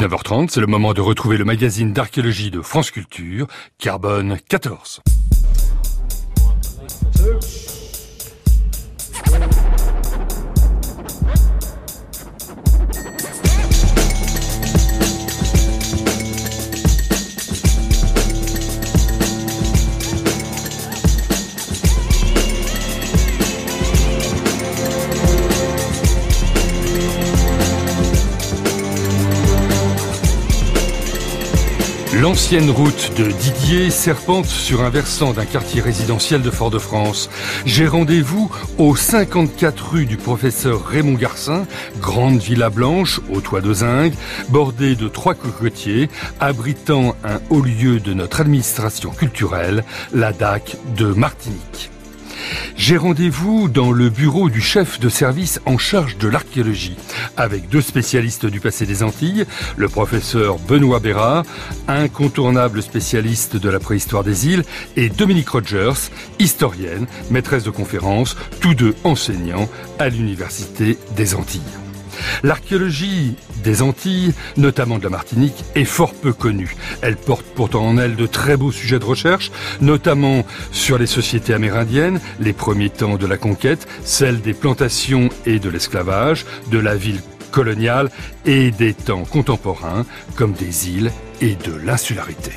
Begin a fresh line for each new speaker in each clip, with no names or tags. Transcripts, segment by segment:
19h30, c'est le moment de retrouver le magazine d'archéologie de France Culture, Carbone 14. L'ancienne route de Didier serpente sur un versant d'un quartier résidentiel de Fort-de-France. J'ai rendez-vous au 54 rue du professeur Raymond Garcin, grande villa blanche au toit de zinc, bordée de 3 cocotiers, abritant un haut lieu de notre administration culturelle, la DAC de Martinique. J'ai rendez-vous dans le bureau du chef de service en charge de l'archéologie, avec 2 spécialistes du passé des Antilles, le professeur Benoît Bérard, incontournable spécialiste de la préhistoire des îles, et Dominique Rogers, historienne, maîtresse de conférences, tous 2 enseignants à l'Université des Antilles. L'archéologie des Antilles, notamment de la Martinique, est fort peu connue. Elle porte pourtant en elle de très beaux sujets de recherche, notamment sur les sociétés amérindiennes, les premiers temps de la conquête, celles des plantations et de l'esclavage, de la ville coloniale et des temps contemporains, comme des îles et de l'insularité.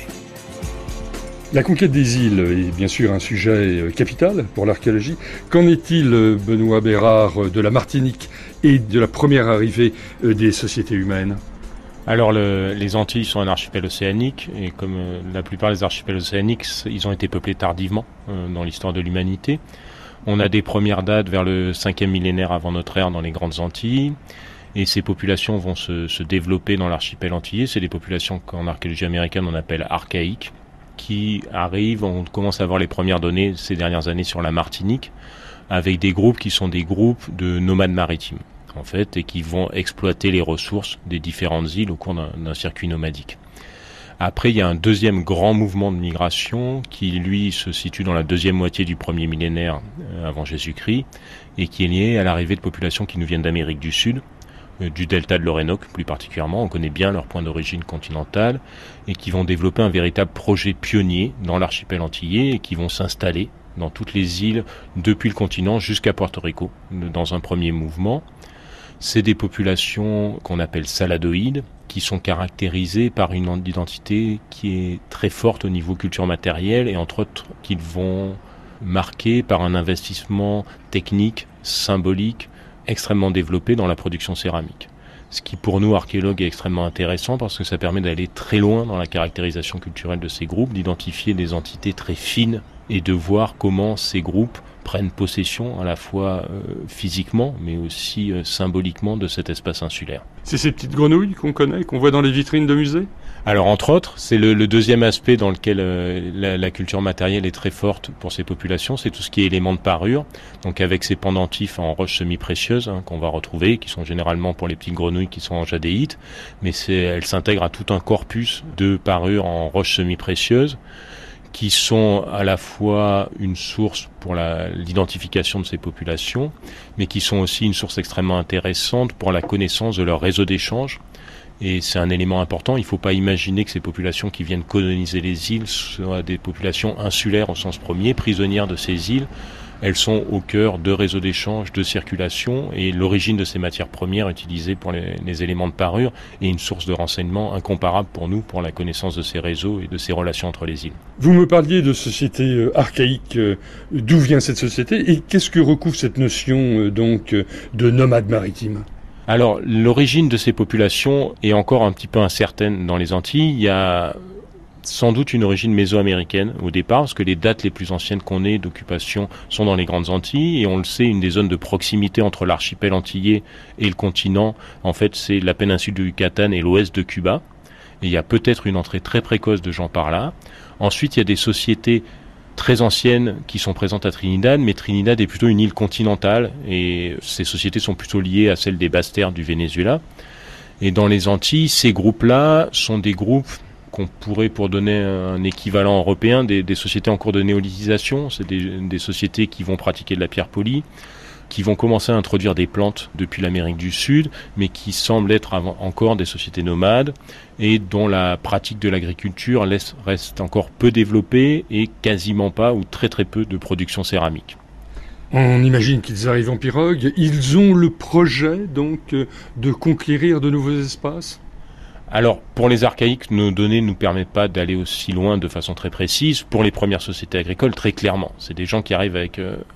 La conquête des îles est bien sûr un sujet capital pour l'archéologie. Qu'en est-il, Benoît Bérard, de la Martinique et de la première arrivée des sociétés humaines ?
Alors les Antilles sont un archipel océanique et comme la plupart des archipels océaniques, ils ont été peuplés tardivement dans l'histoire de l'humanité. On a des premières dates vers le 5e millénaire avant notre ère dans les grandes Antilles. Et ces populations vont se développer dans l'archipel antillais. C'est des populations qu'en archéologie américaine on appelle archaïques, qui arrivent, on commence à avoir les premières données ces dernières années sur la Martinique, avec des groupes qui sont des groupes de nomades maritimes, en fait, et qui vont exploiter les ressources des différentes îles au cours d'un circuit nomadique. Après, il y a un deuxième grand mouvement de migration qui, lui, se situe dans la deuxième moitié du premier millénaire avant Jésus-Christ, et qui est lié à l'arrivée de populations qui nous viennent d'Amérique du Sud, du delta de l'Orénoque plus particulièrement, on connaît bien leur point d'origine continentale, et qui vont développer un véritable projet pionnier dans l'archipel antillais et qui vont s'installer dans toutes les îles depuis le continent jusqu'à Porto Rico dans un premier mouvement. C'est des populations qu'on appelle saladoïdes, qui sont caractérisées par une identité qui est très forte au niveau culture matérielle et entre autres qu'ils vont marquer par un investissement technique, symbolique, extrêmement développé dans la production céramique. Ce qui pour nous archéologues est extrêmement intéressant parce que ça permet d'aller très loin dans la caractérisation culturelle de ces groupes, d'identifier des entités très fines et de voir comment ces groupes prennent possession à la fois physiquement mais aussi symboliquement de cet espace insulaire.
C'est ces petites grenouilles qu'on connaît, qu'on voit dans les vitrines de musées ?
Alors entre autres, c'est le deuxième aspect dans lequel la culture matérielle est très forte pour ces populations, c'est tout ce qui est éléments de parure, donc avec ces pendentifs en roches semi-précieuses qu'on va retrouver, qui sont généralement pour les petites grenouilles qui sont en jadéite, mais elles s'intègrent à tout un corpus de parures en roches semi-précieuses, qui sont à la fois une source pour l'identification de ces populations, mais qui sont aussi une source extrêmement intéressante pour la connaissance de leur réseau d'échange. Et c'est un élément important, il ne faut pas imaginer que ces populations qui viennent coloniser les îles soient des populations insulaires au sens premier, prisonnières de ces îles. Elles sont au cœur de réseaux d'échange, de circulation, et l'origine de ces matières premières utilisées pour les éléments de parure est une source de renseignement incomparable pour nous, pour la connaissance de ces réseaux et de ces relations entre les îles.
Vous me parliez de société archaïque. D'où vient cette société et qu'est-ce que recouvre cette notion de nomade maritime ?
Alors, l'origine de ces populations est encore un petit peu incertaine dans les Antilles. Il y a sans doute une origine mésoaméricaine au départ, parce que les dates les plus anciennes qu'on ait d'occupation sont dans les Grandes Antilles, et on le sait, une des zones de proximité entre l'archipel antillais et le continent, en fait, c'est la péninsule du Yucatan et l'ouest de Cuba. Et il y a peut-être une entrée très précoce de gens par là. Ensuite, il y a des sociétés très anciennes qui sont présentes à Trinidad, mais Trinidad est plutôt une île continentale, et ces sociétés sont plutôt liées à celles des basses terres du Venezuela. Et dans les Antilles, ces groupes-là sont des groupes qu'on pourrait, pour donner un équivalent européen, des sociétés en cours de néolithisation. C'est des sociétés qui vont pratiquer de la pierre polie, qui vont commencer à introduire des plantes depuis l'Amérique du Sud, mais qui semblent être encore des sociétés nomades et dont la pratique de l'agriculture reste encore peu développée et quasiment pas ou très très peu de production céramique.
On imagine qu'ils arrivent en pirogue. Ils ont le projet donc de conquérir de nouveaux espaces ?
Alors, pour les archaïques, nos données ne nous permettent pas d'aller aussi loin de façon très précise. Pour les premières sociétés agricoles, très clairement. C'est des gens qui arrivent avec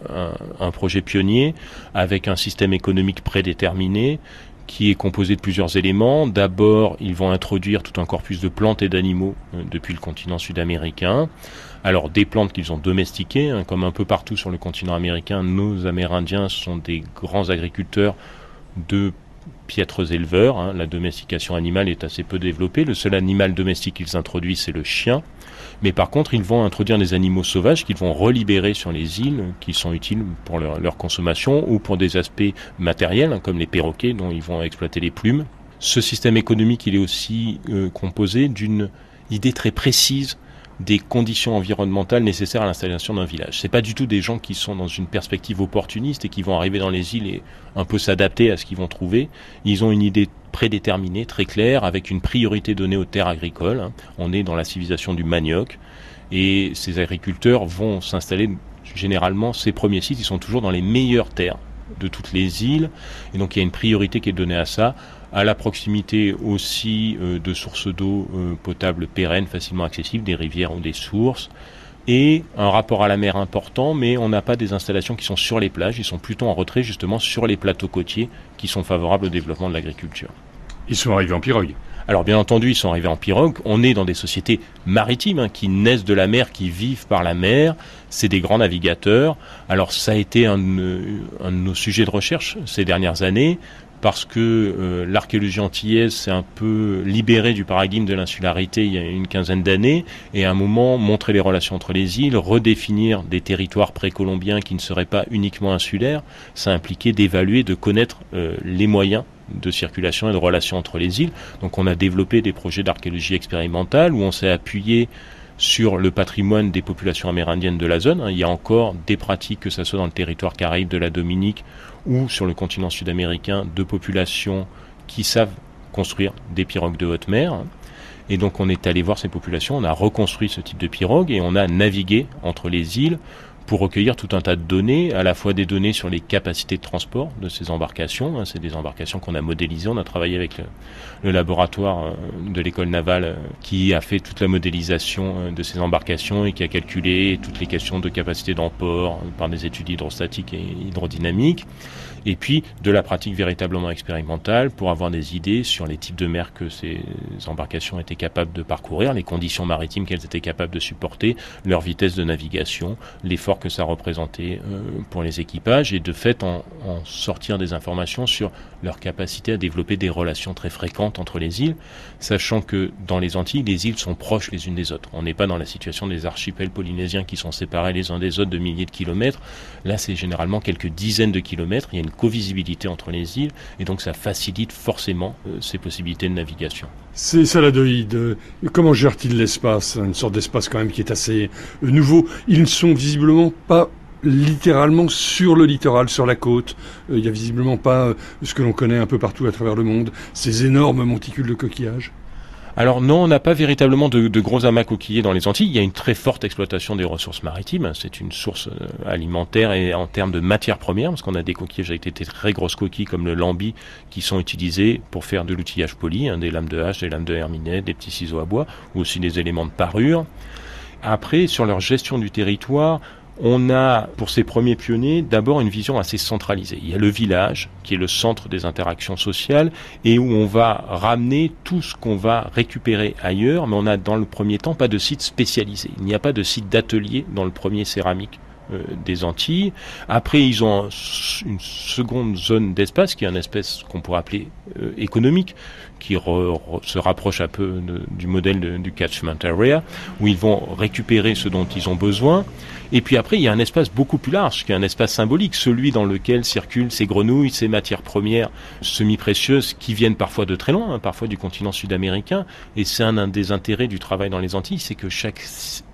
un projet pionnier, avec un système économique prédéterminé, qui est composé de plusieurs éléments. D'abord, ils vont introduire tout un corpus de plantes et d'animaux depuis le continent sud-américain. Alors, des plantes qu'ils ont domestiquées, comme un peu partout sur le continent américain, nos Amérindiens sont des grands agriculteurs de piètres éleveurs. La domestication animale est assez peu développée. Le seul animal domestique qu'ils introduisent, c'est le chien. Mais par contre, ils vont introduire des animaux sauvages qu'ils vont relibérer sur les îles, qui sont utiles pour leur consommation ou pour des aspects matériels, comme les perroquets dont ils vont exploiter les plumes. Ce système économique, il est aussi composé d'une idée très précise des conditions environnementales nécessaires à l'installation d'un village. C'est pas du tout des gens qui sont dans une perspective opportuniste et qui vont arriver dans les îles et un peu s'adapter à ce qu'ils vont trouver. Ils ont une idée prédéterminée, très claire, avec une priorité donnée aux terres agricoles. On est dans la civilisation du manioc et ces agriculteurs vont s'installer généralement, ces premiers sites, ils sont toujours dans les meilleures terres de toutes les îles et donc il y a une priorité qui est donnée à ça, à la proximité aussi de sources d'eau potable pérennes, facilement accessibles, des rivières ou des sources, et un rapport à la mer important, mais on n'a pas des installations qui sont sur les plages, ils sont plutôt en retrait justement sur les plateaux côtiers qui sont favorables au développement de l'agriculture.
Ils sont arrivés en pirogue.
Alors bien entendu, ils sont arrivés en pirogue. On est dans des sociétés maritimes qui naissent de la mer, qui vivent par la mer. C'est des grands navigateurs. Alors ça a été un de nos sujets de recherche ces dernières années, parce que l'archéologie antillaise s'est un peu libérée du paradigme de l'insularité il y a une quinzaine d'années, et à un moment montrer les relations entre les îles, redéfinir des territoires précolombiens qui ne seraient pas uniquement insulaires, ça impliquait d'évaluer, de connaître les moyens de circulation et de relations entre les îles. Donc on a développé des projets d'archéologie expérimentale où on s'est appuyé sur le patrimoine des populations amérindiennes de la zone. Il y a encore des pratiques, que ce soit dans le territoire caraïbe de la Dominique ou sur le continent sud-américain, de populations qui savent construire des pirogues de haute mer. Et donc on est allé voir ces populations, on a reconstruit ce type de pirogue et on a navigué entre les îles pour recueillir tout un tas de données, à la fois des données sur les capacités de transport de ces embarcations. C'est des embarcations qu'on a modélisées. On a travaillé avec le laboratoire de l'école navale qui a fait toute la modélisation de ces embarcations et qui a calculé toutes les questions de capacité d'emport par des études hydrostatiques et hydrodynamiques. Et puis de la pratique véritablement expérimentale pour avoir des idées sur les types de mer que ces embarcations étaient capables de parcourir, les conditions maritimes qu'elles étaient capables de supporter, leur vitesse de navigation, l'effort que ça représentait pour les équipages, et de fait en sortir des informations sur leur capacité à développer des relations très fréquentes entre les îles, sachant que dans les Antilles, les îles sont proches les unes des autres. On n'est pas dans la situation des archipels polynésiens qui sont séparés les uns des autres de milliers de kilomètres. Là, c'est généralement quelques dizaines de kilomètres. Il y a une co-visibilité entre les îles, et donc ça facilite forcément ces possibilités de navigation.
C'est Saladoïde. Comment gère-t-il l'espace ? Une sorte d'espace quand même qui est assez nouveau. Ils ne sont visiblement pas littéralement sur le littoral, sur la côte. Il n'y a visiblement pas ce que l'on connaît un peu partout à travers le monde, ces énormes monticules de coquillages.
Alors non, on n'a pas véritablement de gros amas coquillés dans les Antilles. Il y a une très forte exploitation des ressources maritimes. C'est une source alimentaire et en termes de matières premières, parce qu'on a des coquillages avec des très grosses coquilles comme le lambi qui sont utilisés pour faire de l'outillage poli, des lames de hache, des lames de herminet, des petits ciseaux à bois, ou aussi des éléments de parure. Après, sur leur gestion du territoire, on a, pour ces premiers pionniers, d'abord une vision assez centralisée. Il y a le village, qui est le centre des interactions sociales, et où on va ramener tout ce qu'on va récupérer ailleurs, mais on n'a dans le premier temps pas de site spécialisé. Il n'y a pas de site d'atelier dans le premier céramique des Antilles. Après, ils ont une seconde zone d'espace, qui est un espace qu'on pourrait appeler économique, qui se rapproche un peu du modèle du catchment area, où ils vont récupérer ce dont ils ont besoin. Et puis après, il y a un espace beaucoup plus large, qui est un espace symbolique, celui dans lequel circulent ces grenouilles, ces matières premières semi-précieuses qui viennent parfois de très loin, parfois du continent sud-américain. Et c'est un des intérêts du travail dans les Antilles, c'est que chaque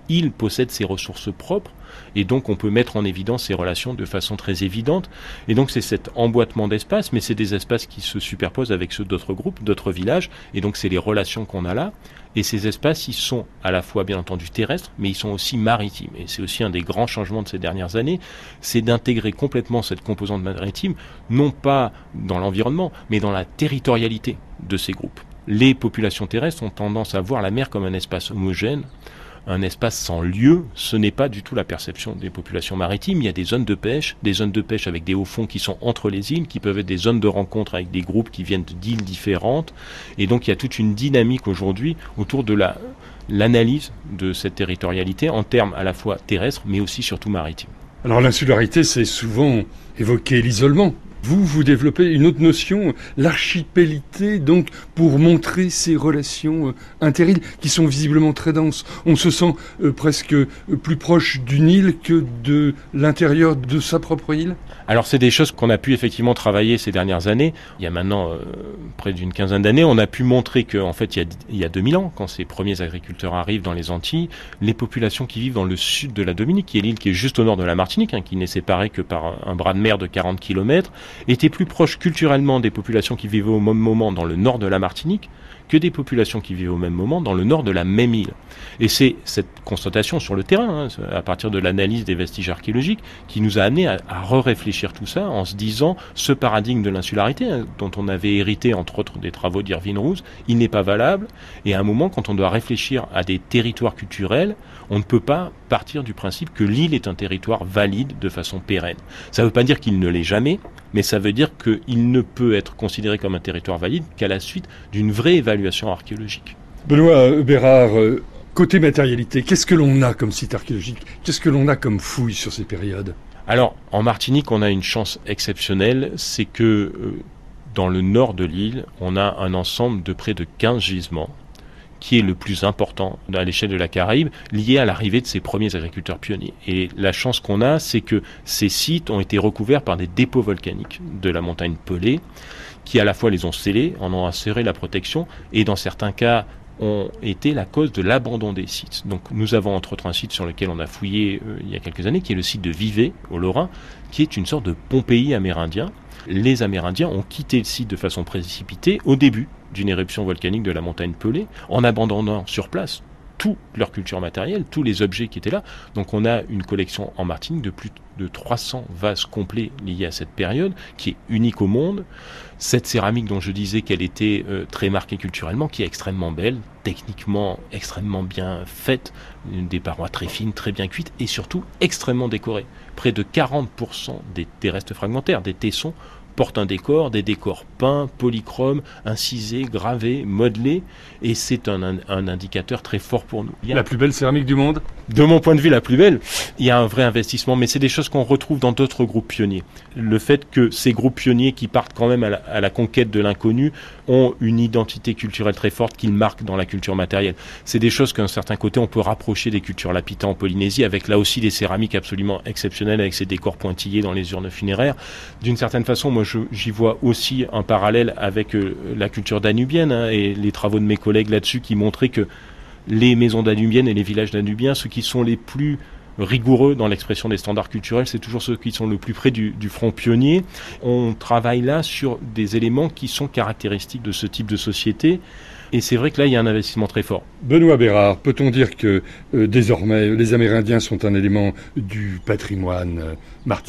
île possède ses ressources propres, et donc on peut mettre en évidence ces relations de façon très évidente. Et donc c'est cet emboîtement d'espaces, mais c'est des espaces qui se superposent avec ceux d'autres groupes, d'autres villages, et donc c'est les relations qu'on a là. Et ces espaces, ils sont à la fois bien entendu terrestres, mais ils sont aussi maritimes. Et c'est aussi un des grands changements de ces dernières années, c'est d'intégrer complètement cette composante maritime, non pas dans l'environnement, mais dans la territorialité de ces groupes. Les populations terrestres ont tendance à voir la mer comme un espace homogène, un espace sans lieu. Ce n'est pas du tout la perception des populations maritimes. Il y a des zones de pêche avec des hauts fonds qui sont entre les îles, qui peuvent être des zones de rencontre avec des groupes qui viennent d'îles différentes. Et donc il y a toute une dynamique aujourd'hui autour de l'analyse de cette territorialité en termes à la fois terrestres, mais aussi surtout maritimes.
Alors l'insularité, c'est souvent évoquer l'isolement. Vous développez une autre notion, l'archipélité, donc pour montrer ces relations inter-îles qui sont visiblement très denses. On se sent presque plus proche d'une île que de l'intérieur de sa propre île.
Alors c'est des choses qu'on a pu effectivement travailler ces dernières années. Il y a maintenant près d'une quinzaine d'années, on a pu montrer qu'en fait il y a 2000 ans, quand ces premiers agriculteurs arrivent dans les Antilles, les populations qui vivent dans le sud de la Dominique, qui est l'île qui est juste au nord de la Martinique, qui n'est séparée que par un bras de mer de 40 km, étaient plus proches culturellement des populations qui vivaient au même moment dans le nord de la Martinique que des populations qui vivaient au même moment dans le nord de la même île. Et c'est cette constatation sur le terrain, à partir de l'analyse des vestiges archéologiques, qui nous a amené à réfléchir tout ça en se disant ce paradigme de l'insularité, dont on avait hérité entre autres des travaux d'Irvine Roos, il n'est pas valable. Et à un moment, quand on doit réfléchir à des territoires culturels, on ne peut pas partir du principe que l'île est un territoire valide de façon pérenne. Ça ne veut pas dire qu'il ne l'est jamais, mais ça veut dire qu'il ne peut être considéré comme un territoire valide qu'à la suite d'une vraie évaluation archéologique.
Benoît Bérard, côté matérialité, qu'est-ce que l'on a comme site archéologique ? Qu'est-ce que l'on a comme fouilles sur ces périodes ?
Alors, en Martinique, on a une chance exceptionnelle, c'est que dans le nord de l'île, on a un ensemble de près de 15 gisements, qui est le plus important à l'échelle de la Caraïbe, lié à l'arrivée de ces premiers agriculteurs pionniers. Et la chance qu'on a, c'est que ces sites ont été recouverts par des dépôts volcaniques de la montagne Pelée, qui à la fois les ont scellés, en ont assuré la protection, et dans certains cas ont été la cause de l'abandon des sites. Donc nous avons entre autres un site sur lequel on a fouillé il y a quelques années, qui est le site de Vivey, au Lorrain, qui est une sorte de Pompéi amérindien. Les Amérindiens ont quitté le site de façon précipitée au début d'une éruption volcanique de la montagne Pelée, en abandonnant sur place toute leur culture matérielle, tous les objets qui étaient là. Donc on a une collection en Martinique de plus de 300 vases complets liés à cette période, qui est unique au monde. Cette céramique dont je disais qu'elle était très marquée culturellement, qui est extrêmement belle, techniquement extrêmement bien faite, des parois très fines, très bien cuites, et surtout extrêmement décorées. Près de 40% des restes fragmentaires, des tessons, portent un décor, des décors peints, polychromes, incisés, gravés, modelés, et c'est un indicateur très fort pour nous.
La plus belle céramique du monde ?
De mon point de vue, la plus belle. Il y a un vrai investissement, mais c'est des choses qu'on retrouve dans d'autres groupes pionniers. Le fait que ces groupes pionniers qui partent quand même à la conquête de l'inconnu ont une identité culturelle très forte qu'ils marquent dans la culture matérielle. C'est des choses qu'à un certain côté, on peut rapprocher des cultures lapitans en Polynésie, avec là aussi des céramiques absolument exceptionnelles, avec ces décors pointillés dans les urnes funéraires. D'une certaine façon, moi, j'y vois aussi un parallèle avec la culture danubienne, et les travaux de mes collègues là-dessus qui montraient que les maisons danubiennes et les villages danubiens, ceux qui sont les plus rigoureux dans l'expression des standards culturels, c'est toujours ceux qui sont le plus près du front pionnier. On travaille là sur des éléments qui sont caractéristiques de ce type de société. Et c'est vrai que là, il y a un investissement très fort.
Benoît Bérard, peut-on dire que désormais, les Amérindiens sont un élément du patrimoine martiniquais ?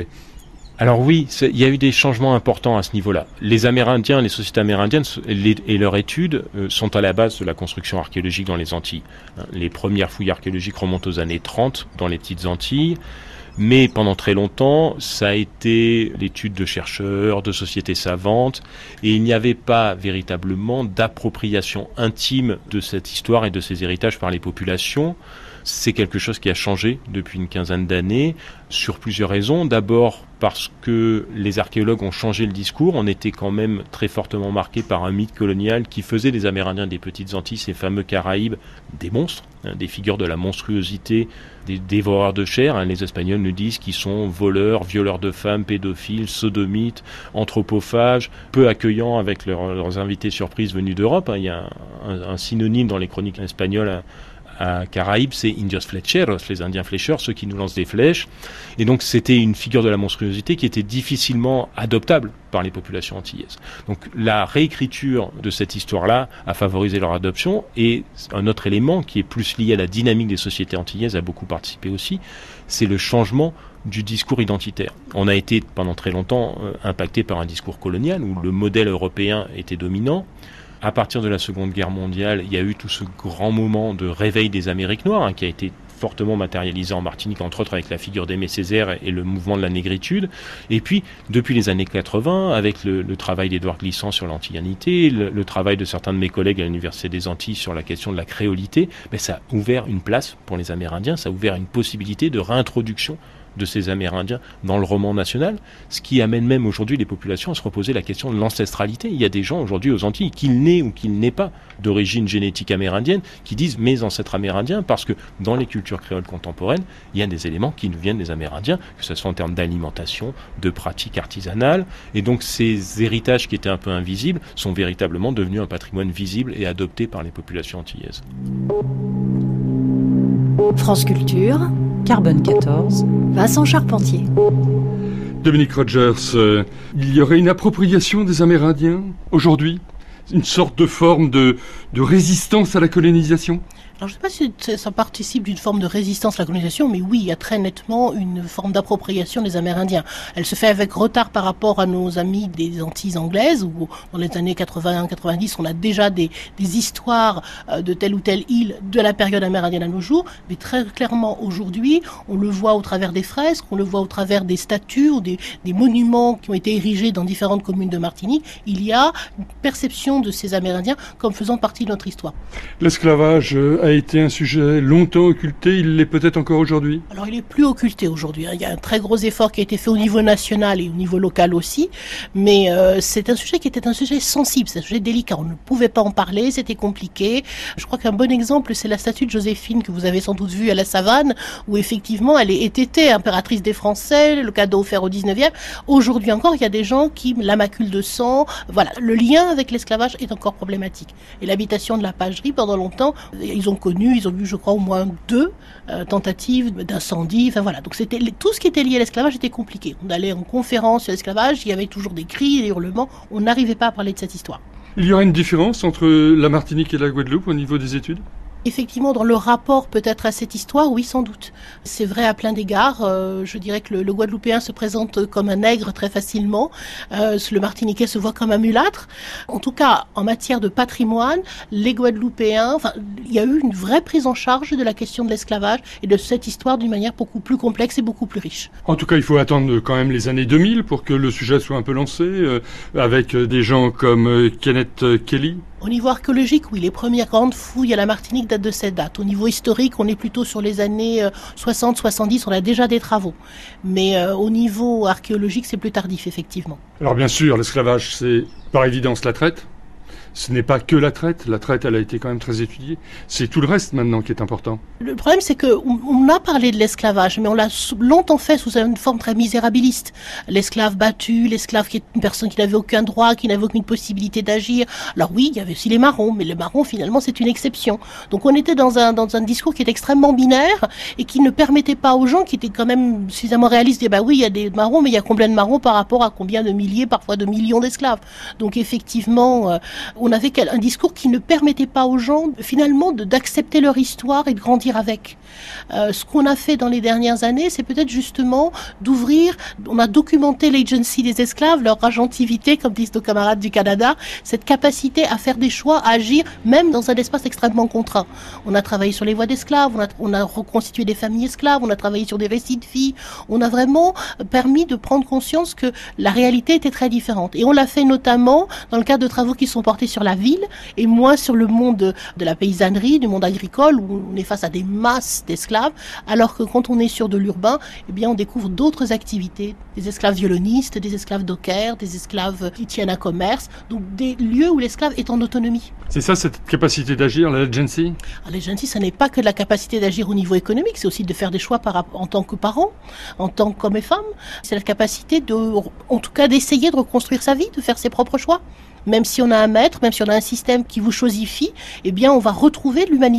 Alors oui, il y a eu des changements importants à ce niveau-là. Les Amérindiens, les sociétés amérindiennes et leurs études sont à la base de la construction archéologique dans les Antilles. Les premières fouilles archéologiques remontent aux années 30 dans les petites Antilles. Mais pendant très longtemps, ça a été l'étude de chercheurs, de sociétés savantes, et il n'y avait pas véritablement d'appropriation intime de cette histoire et de ces héritages par les populations. C'est quelque chose qui a changé depuis une quinzaine d'années, sur plusieurs raisons. D'abord parce que les archéologues ont changé le discours. On était quand même très fortement marqué par un mythe colonial qui faisait des Amérindiens des Petites Antilles, ces fameux Caraïbes, des monstres, des figures de la monstruosité, des dévoreurs de chair. Les Espagnols nous disent qu'ils sont voleurs, violeurs de femmes, pédophiles, sodomites, anthropophages, peu accueillants avec leurs invités surprises venus d'Europe. Il y a un synonyme dans les chroniques espagnoles Caraïbes, c'est Indios Flecheros, les Indiens flécheurs, ceux qui nous lancent des flèches. Et donc c'était une figure de la monstruosité qui était difficilement adoptable par les populations antillaises. Donc la réécriture de cette histoire-là a favorisé leur adoption, et un autre élément qui est plus lié à la dynamique des sociétés antillaises a beaucoup participé aussi, c'est le changement du discours identitaire. On a été pendant très longtemps impacté par un discours colonial où le modèle européen était dominant. À partir de la Seconde Guerre mondiale, il y a eu tout ce grand moment de réveil des Amériques noires qui a été fortement matérialisé en Martinique, entre autres avec la figure d'Aimé Césaire et le mouvement de la négritude. Et puis, depuis les années 80, avec le travail d'Édouard Glissant sur l'antillanité, le travail de certains de mes collègues à l'Université des Antilles sur la question de la créolité, ça a ouvert une place pour les Amérindiens, ça a ouvert une possibilité de réintroduction de ces Amérindiens dans le roman national, ce qui amène même aujourd'hui les populations à se reposer la question de l'ancestralité. Il y a des gens aujourd'hui aux Antilles, qu'ils n'aient ou qu'ils n'aient pas d'origine génétique amérindienne, qui disent mes ancêtres amérindiens, parce que dans les cultures créoles contemporaines, il y a des éléments qui nous viennent des Amérindiens, que ce soit en termes d'alimentation, de pratiques artisanales, et donc ces héritages qui étaient un peu invisibles sont véritablement devenus un patrimoine visible et adopté par les populations antillaises.
France Culture, Carbone 14, Vincent Charpentier.
Dominique Rogers, il y aurait une appropriation des Amérindiens aujourd'hui ? Une sorte de forme de résistance à la colonisation ?
Alors, je ne sais pas si ça participe d'une forme de résistance à la colonisation, mais oui, il y a très nettement une forme d'appropriation des Amérindiens. Elle se fait avec retard par rapport à nos amis des Antilles anglaises, où dans les années 80-90, on a déjà des histoires de telle ou telle île de la période amérindienne à nos jours, mais très clairement aujourd'hui, on le voit au travers des fresques, on le voit au travers des statues ou des monuments qui ont été érigés dans différentes communes de Martinique. Il y a une perception de ces Amérindiens comme faisant partie de notre histoire.
L'esclavage a été un sujet longtemps occulté, il l'est peut-être encore aujourd'hui ?
Alors il est plus occulté aujourd'hui, Il y a un très gros effort qui a été fait au niveau national et au niveau local aussi, mais c'est un sujet qui était un sujet sensible, c'est un sujet délicat, on ne pouvait pas en parler, c'était compliqué. Je crois qu'un bon exemple, c'est la statue de Joséphine que vous avez sans doute vue à la Savane, où effectivement elle était impératrice des Français, le cadeau offert au 19e. Aujourd'hui encore, il y a des gens qui la maculent de sang. Voilà, le lien avec l'esclavage est encore problématique. Et l'habitation de la pagerie, pendant longtemps, ils ont eu, je crois, au moins 2 tentatives d'incendie. Enfin voilà, donc tout ce qui était lié à l'esclavage était compliqué. On allait en conférence sur l'esclavage, il y avait toujours des cris, des hurlements. On n'arrivait pas à parler de cette histoire.
Il y aura une différence entre la Martinique et la Guadeloupe au niveau des études ?
Effectivement, dans le rapport peut-être à cette histoire, oui, sans doute. C'est vrai à plein d'égards. Je dirais que le Guadeloupéen se présente comme un nègre très facilement. Le Martiniquais se voit comme un mulâtre. En tout cas, en matière de patrimoine, les Guadeloupéens, il y a eu une vraie prise en charge de la question de l'esclavage et de cette histoire d'une manière beaucoup plus complexe et beaucoup plus riche.
En tout cas, il faut attendre quand même les années 2000 pour que le sujet soit un peu lancé, avec des gens comme Kenneth Kelly.
Au niveau archéologique, oui, les premières grandes fouilles à la Martinique datent de cette date. Au niveau historique, on est plutôt sur les années 60-70, on a déjà des travaux. Mais au niveau archéologique, c'est plus tardif, effectivement.
Alors bien sûr, l'esclavage, c'est par évidence la traite. Ce n'est pas que la traite, elle a été quand même très étudiée. C'est tout le reste maintenant qui est important.
Le problème, c'est qu'on a parlé de l'esclavage, mais on l'a longtemps fait sous une forme très misérabiliste. L'esclave battu, l'esclave qui est une personne qui n'avait aucun droit, qui n'avait aucune possibilité d'agir. Alors oui, il y avait aussi les marrons, mais les marrons, finalement, c'est une exception. Donc on était dans un discours qui est extrêmement binaire et qui ne permettait pas aux gens qui étaient quand même suffisamment réalistes de dire, oui, il y a des marrons, mais il y a combien de marrons par rapport à combien de milliers, parfois de millions d'esclaves. Donc effectivement, on avait un discours qui ne permettait pas aux gens, finalement, d'accepter leur histoire et de grandir avec. Ce qu'on a fait dans les dernières années, c'est peut-être justement d'ouvrir, on a documenté l'agency des esclaves, leur agentivité, comme disent nos camarades du Canada, cette capacité à faire des choix, à agir, même dans un espace extrêmement contraint. On a travaillé sur les voix d'esclaves, on a reconstitué des familles esclaves, on a travaillé sur des récits de filles, on a vraiment permis de prendre conscience que la réalité était très différente. Et on l'a fait notamment dans le cadre de travaux qui sont portés sur la ville et moins sur le monde de la paysannerie, du monde agricole où on est face à des masses d'esclaves, alors que quand on est sur de l'urbain, eh bien on découvre d'autres activités, des esclaves violonistes, des esclaves dockers, des esclaves qui tiennent un commerce, donc des lieux où l'esclave est en autonomie.
C'est ça, cette capacité d'agir, l'agency ?
L'agency, ça n'est pas que de la capacité d'agir au niveau économique, c'est aussi de faire des choix en tant que parent, en tant qu'homme et femme. C'est la capacité en tout cas d'essayer de reconstruire sa vie, de faire ses propres choix. Même si on a un maître, même si on a un système qui vous chosifie, eh bien, on va retrouver l'humanité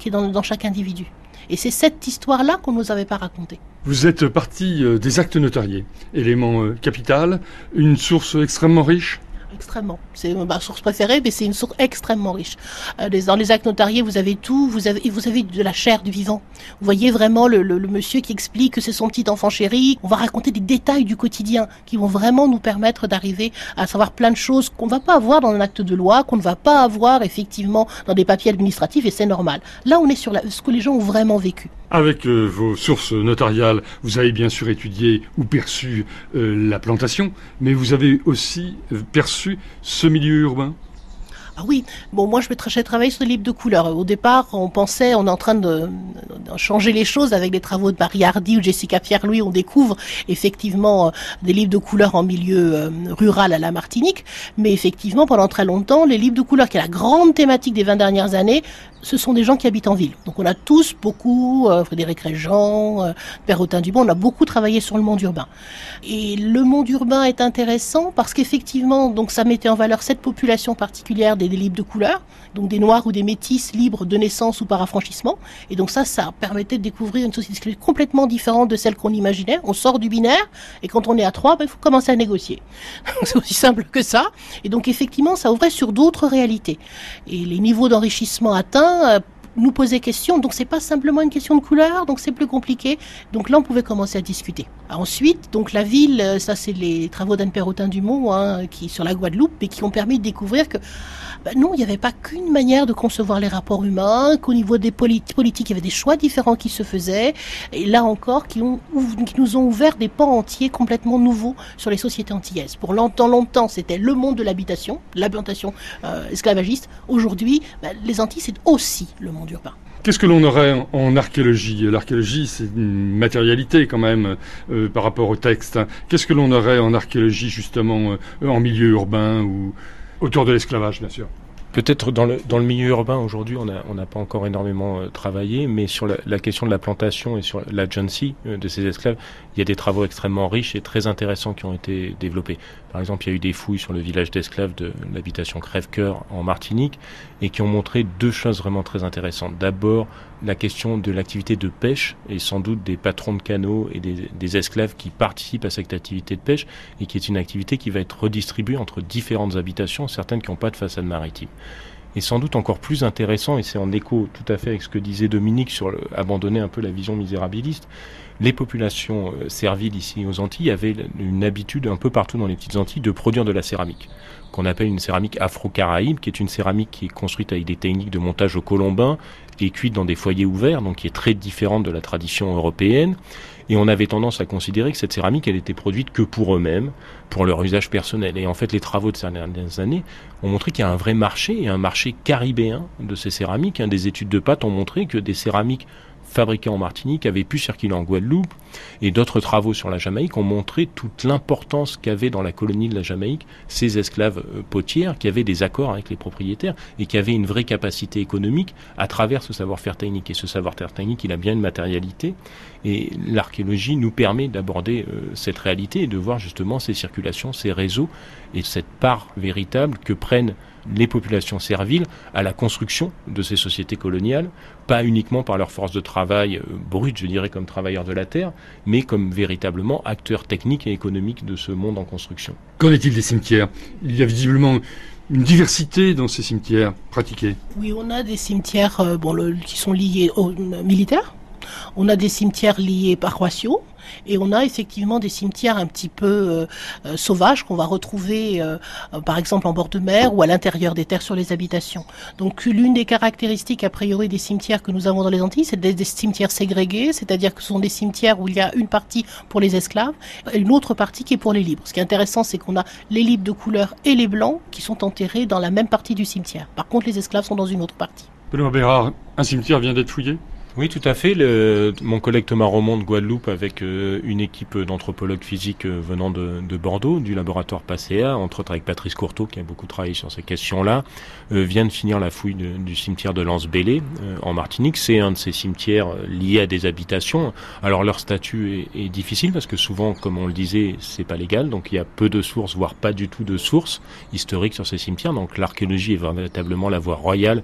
qui est dans chaque individu. Et c'est cette histoire-là qu'on ne nous avait pas racontée.
Vous êtes parti des actes notariés, élément capital, une source extrêmement riche.
Extrêmement. C'est ma source préférée, mais c'est une source extrêmement riche. Dans les actes notariés, vous avez tout, vous avez de la chair du vivant. Vous voyez vraiment le monsieur qui explique que c'est son petit enfant chéri. On va raconter des détails du quotidien qui vont vraiment nous permettre d'arriver à savoir plein de choses qu'on ne va pas avoir dans un acte de loi, qu'on ne va pas avoir effectivement dans des papiers administratifs, et c'est normal. Là, on est sur ce que les gens ont vraiment vécu.
Avec vos sources notariales, vous avez bien sûr étudié ou perçu la plantation, mais vous avez aussi perçu ce milieu urbain.
Ah oui, bon, moi j'ai travaillé sur des livres de couleurs. Au départ, on est en train de changer les choses avec les travaux de Marie Hardy ou Jessica Pierre-Louis. On découvre effectivement des livres de couleurs en milieu rural à la Martinique. Mais effectivement, pendant très longtemps, les livres de couleurs, qui est la grande thématique des 20 dernières années, ce sont des gens qui habitent en ville. Donc on a tous beaucoup, Frédéric Régent, Perrotin-Dumont, on a beaucoup travaillé sur le monde urbain. Et le monde urbain est intéressant parce qu'effectivement, donc ça mettait en valeur cette population particulière des libres de couleur, donc des noirs ou des métis libres de naissance ou par affranchissement. Et donc ça permettait de découvrir une société complètement différente de celle qu'on imaginait. On sort du binaire et quand on est à 3, il faut commencer à négocier. C'est aussi simple que ça. Et donc effectivement, ça ouvrait sur d'autres réalités. Et les niveaux d'enrichissement atteints nous posaient question, donc c'est pas simplement une question de couleur, donc c'est plus compliqué. Donc là, on pouvait commencer à discuter. Ensuite, donc la ville, ça c'est les travaux d'Anne Perrotin-Dumont, qui sur la Guadeloupe, et qui ont permis de découvrir que non, il n'y avait pas qu'une manière de concevoir les rapports humains, qu'au niveau des politiques, il y avait des choix différents qui se faisaient, et là encore, qui nous ont ouvert des pans entiers complètement nouveaux sur les sociétés antillaises. Pour longtemps, c'était le monde de l'habitation, l'implantation esclavagiste. Aujourd'hui, les Antilles, c'est aussi le monde urbain.
Qu'est-ce que l'on aurait en archéologie ? L'archéologie, c'est une matérialité quand même par rapport au texte. Qu'est-ce que l'on aurait en archéologie justement en milieu urbain ou autour de l'esclavage, bien sûr ?
Peut-être dans le milieu urbain aujourd'hui, on n'a pas encore énormément travaillé, mais sur la question de la plantation et sur l'agency de ces esclaves, il y a des travaux extrêmement riches et très intéressants qui ont été développés. Par exemple, il y a eu des fouilles sur le village d'esclaves de l'habitation Crèvecoeur en Martinique et qui ont montré deux choses vraiment très intéressantes. D'abord, la question de l'activité de pêche et sans doute des patrons de canaux et des esclaves qui participent à cette activité de pêche et qui est une activité qui va être redistribuée entre différentes habitations, certaines qui n'ont pas de façade maritime. Et sans doute encore plus intéressant, et c'est en écho tout à fait avec ce que disait Dominique sur abandonner un peu la vision misérabiliste, les populations serviles ici aux Antilles avaient une habitude un peu partout dans les petites Antilles de produire de la céramique, qu'on appelle une céramique afro-caraïbe, qui est une céramique qui est construite avec des techniques de montage au colombin et cuite dans des foyers ouverts, donc qui est très différente de la tradition européenne. Et on avait tendance à considérer que cette céramique, elle était produite que pour eux-mêmes, pour leur usage personnel. Et en fait, les travaux de ces dernières années ont montré qu'il y a un vrai marché, et un marché caribéen de ces céramiques. Des études de pâte ont montré que des céramiques fabriqués en Martinique avaient pu circuler en Guadeloupe, et d'autres travaux sur la Jamaïque ont montré toute l'importance qu'avaient dans la colonie de la Jamaïque ces esclaves potières qui avaient des accords avec les propriétaires et qui avaient une vraie capacité économique à travers ce savoir-faire technique. Et ce savoir-faire technique, il a bien une matérialité, et l'archéologie nous permet d'aborder cette réalité et de voir justement ces circulations, ces réseaux et cette part véritable que prennent les populations serviles à la construction de ces sociétés coloniales, pas uniquement par leur force de travail brute, je dirais, comme travailleurs de la terre, mais comme véritablement acteurs techniques et économiques de ce monde en construction.
Qu'en est-il des cimetières ? Il y a visiblement une diversité dans ces cimetières pratiqués.
Oui, on a des cimetières qui sont liés aux militaires. On a des cimetières liés paroissiaux et on a effectivement des cimetières un petit peu sauvages qu'on va retrouver par exemple en bord de mer ou à l'intérieur des terres sur les habitations. Donc l'une des caractéristiques a priori des cimetières que nous avons dans les Antilles, c'est des cimetières ségrégés, c'est-à-dire que ce sont des cimetières où il y a une partie pour les esclaves et une autre partie qui est pour les libres. Ce qui est intéressant, c'est qu'on a les libres de couleur et les blancs qui sont enterrés dans la même partie du cimetière. Par contre, les esclaves sont dans une autre partie.
Benoît Bérard, un cimetière vient d'être fouillé ?
Oui, tout à fait. Mon collègue Thomas Romond de Guadeloupe, avec une équipe d'anthropologues physiques venant de Bordeaux, du laboratoire PACEA, entre autres avec Patrice Courteau, qui a beaucoup travaillé sur ces questions-là, vient de finir la fouille du cimetière de Lance-Bélé, en Martinique. C'est un de ces cimetières liés à des habitations. Alors leur statut est difficile, parce que souvent, comme on le disait, c'est pas légal, donc il y a peu de sources, voire pas du tout de sources historiques sur ces cimetières. Donc l'archéologie est véritablement la voie royale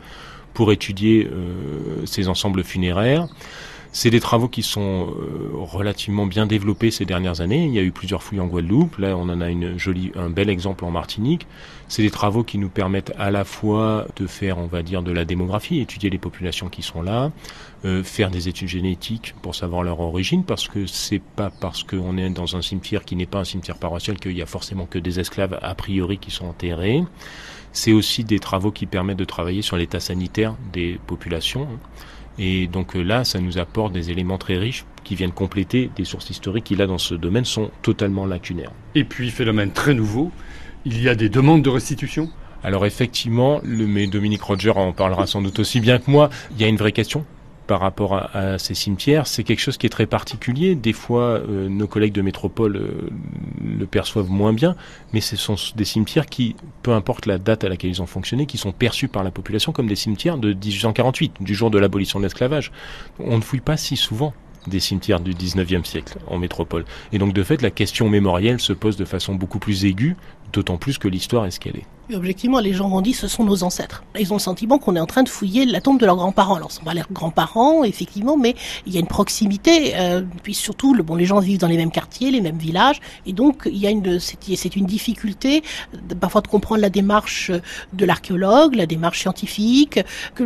pour étudier ces ensembles funéraires. C'est des travaux qui sont relativement bien développés ces dernières années. Il y a eu plusieurs fouilles en Guadeloupe. Là, on en a un bel exemple en Martinique. C'est des travaux qui nous permettent à la fois de faire, on va dire, de la démographie, étudier les populations qui sont là, faire des études génétiques pour savoir leur origine, parce que c'est pas parce qu'on est dans un cimetière qui n'est pas un cimetière paroissial qu'il y a forcément que des esclaves a priori qui sont enterrés. C'est aussi des travaux qui permettent de travailler sur l'état sanitaire des populations. Et donc là, ça nous apporte des éléments très riches qui viennent compléter des sources historiques qui, là, dans ce domaine, sont totalement lacunaires.
Et puis, phénomène très nouveau, il y a des demandes de restitution ?
Alors effectivement, mais Dominique Roger en parlera sans doute aussi bien que moi, il y a une vraie question par rapport à ces cimetières. C'est quelque chose qui est très particulier. Des fois, nos collègues de métropole le perçoivent moins bien, mais ce sont des cimetières qui, peu importe la date à laquelle ils ont fonctionné, qui sont perçus par la population comme des cimetières de 1848, du jour de l'abolition de l'esclavage. On ne fouille pas si souvent des cimetières du 19e siècle en métropole. Et donc, de fait, la question mémorielle se pose de façon beaucoup plus aiguë, d'autant plus que l'histoire est ce qu'elle est.
Et objectivement, les gens ont dit ce sont nos ancêtres. Ils ont le sentiment qu'on est en train de fouiller la tombe de leurs grands-parents. Alors, ce sont pas leurs grands-parents, effectivement, mais il y a une proximité. Puis surtout, les gens vivent dans les mêmes quartiers, les mêmes villages, et donc il y a c'est une difficulté parfois de comprendre la démarche de l'archéologue, la démarche scientifique,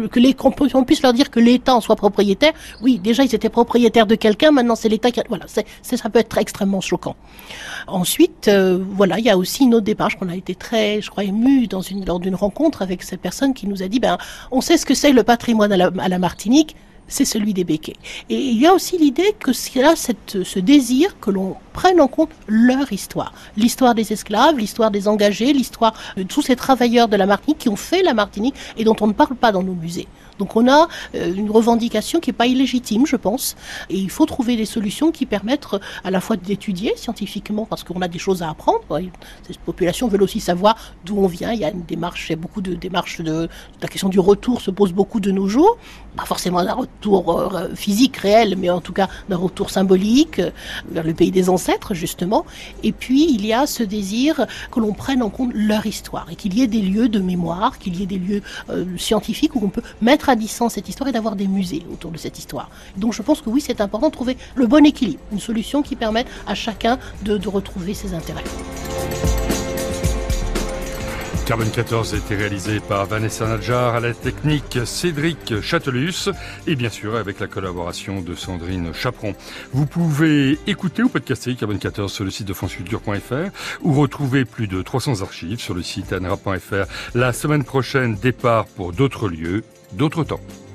qu'on puisse leur dire que l'État en soit propriétaire. Oui, déjà ils étaient propriétaires de quelqu'un, maintenant c'est l'État qui a... Voilà, ça peut être extrêmement choquant. Ensuite, il y a aussi une autre démarche qu'on a été très, je crois, ému lors d'une rencontre avec cette personne qui nous a dit, on sait ce que c'est le patrimoine à la Martinique, c'est celui des Békés. Et il y a aussi l'idée que c'est là ce désir que l'on prenne en compte leur histoire. L'histoire des esclaves, l'histoire des engagés, l'histoire de tous ces travailleurs de la Martinique qui ont fait la Martinique et dont on ne parle pas dans nos musées. Donc on a une revendication qui n'est pas illégitime, je pense, et il faut trouver des solutions qui permettent à la fois d'étudier scientifiquement, parce qu'on a des choses à apprendre. Ces populations veulent aussi savoir d'où on vient. Il y a beaucoup de démarches la question du retour se pose beaucoup de nos jours. Pas forcément d'un retour physique réel, mais en tout cas d'un retour symbolique vers le pays des ancêtres, justement. Et puis il y a ce désir que l'on prenne en compte leur histoire et qu'il y ait des lieux de mémoire, qu'il y ait des lieux scientifiques où on peut mettre à distance cette histoire et d'avoir des musées autour de cette histoire. Donc je pense que oui, c'est important de trouver le bon équilibre, une solution qui permette à chacun de retrouver ses intérêts.
Carbone 14 a été réalisé par Vanessa Nadjar, à la technique Cédric Châtelus et bien sûr avec la collaboration de Sandrine Chaperon. Vous pouvez écouter ou podcaster Carbone 14 sur le site de franceculture.fr ou retrouver plus de 300 archives sur le site anra.fr. La semaine prochaine, départ pour d'autres lieux, d'autres temps.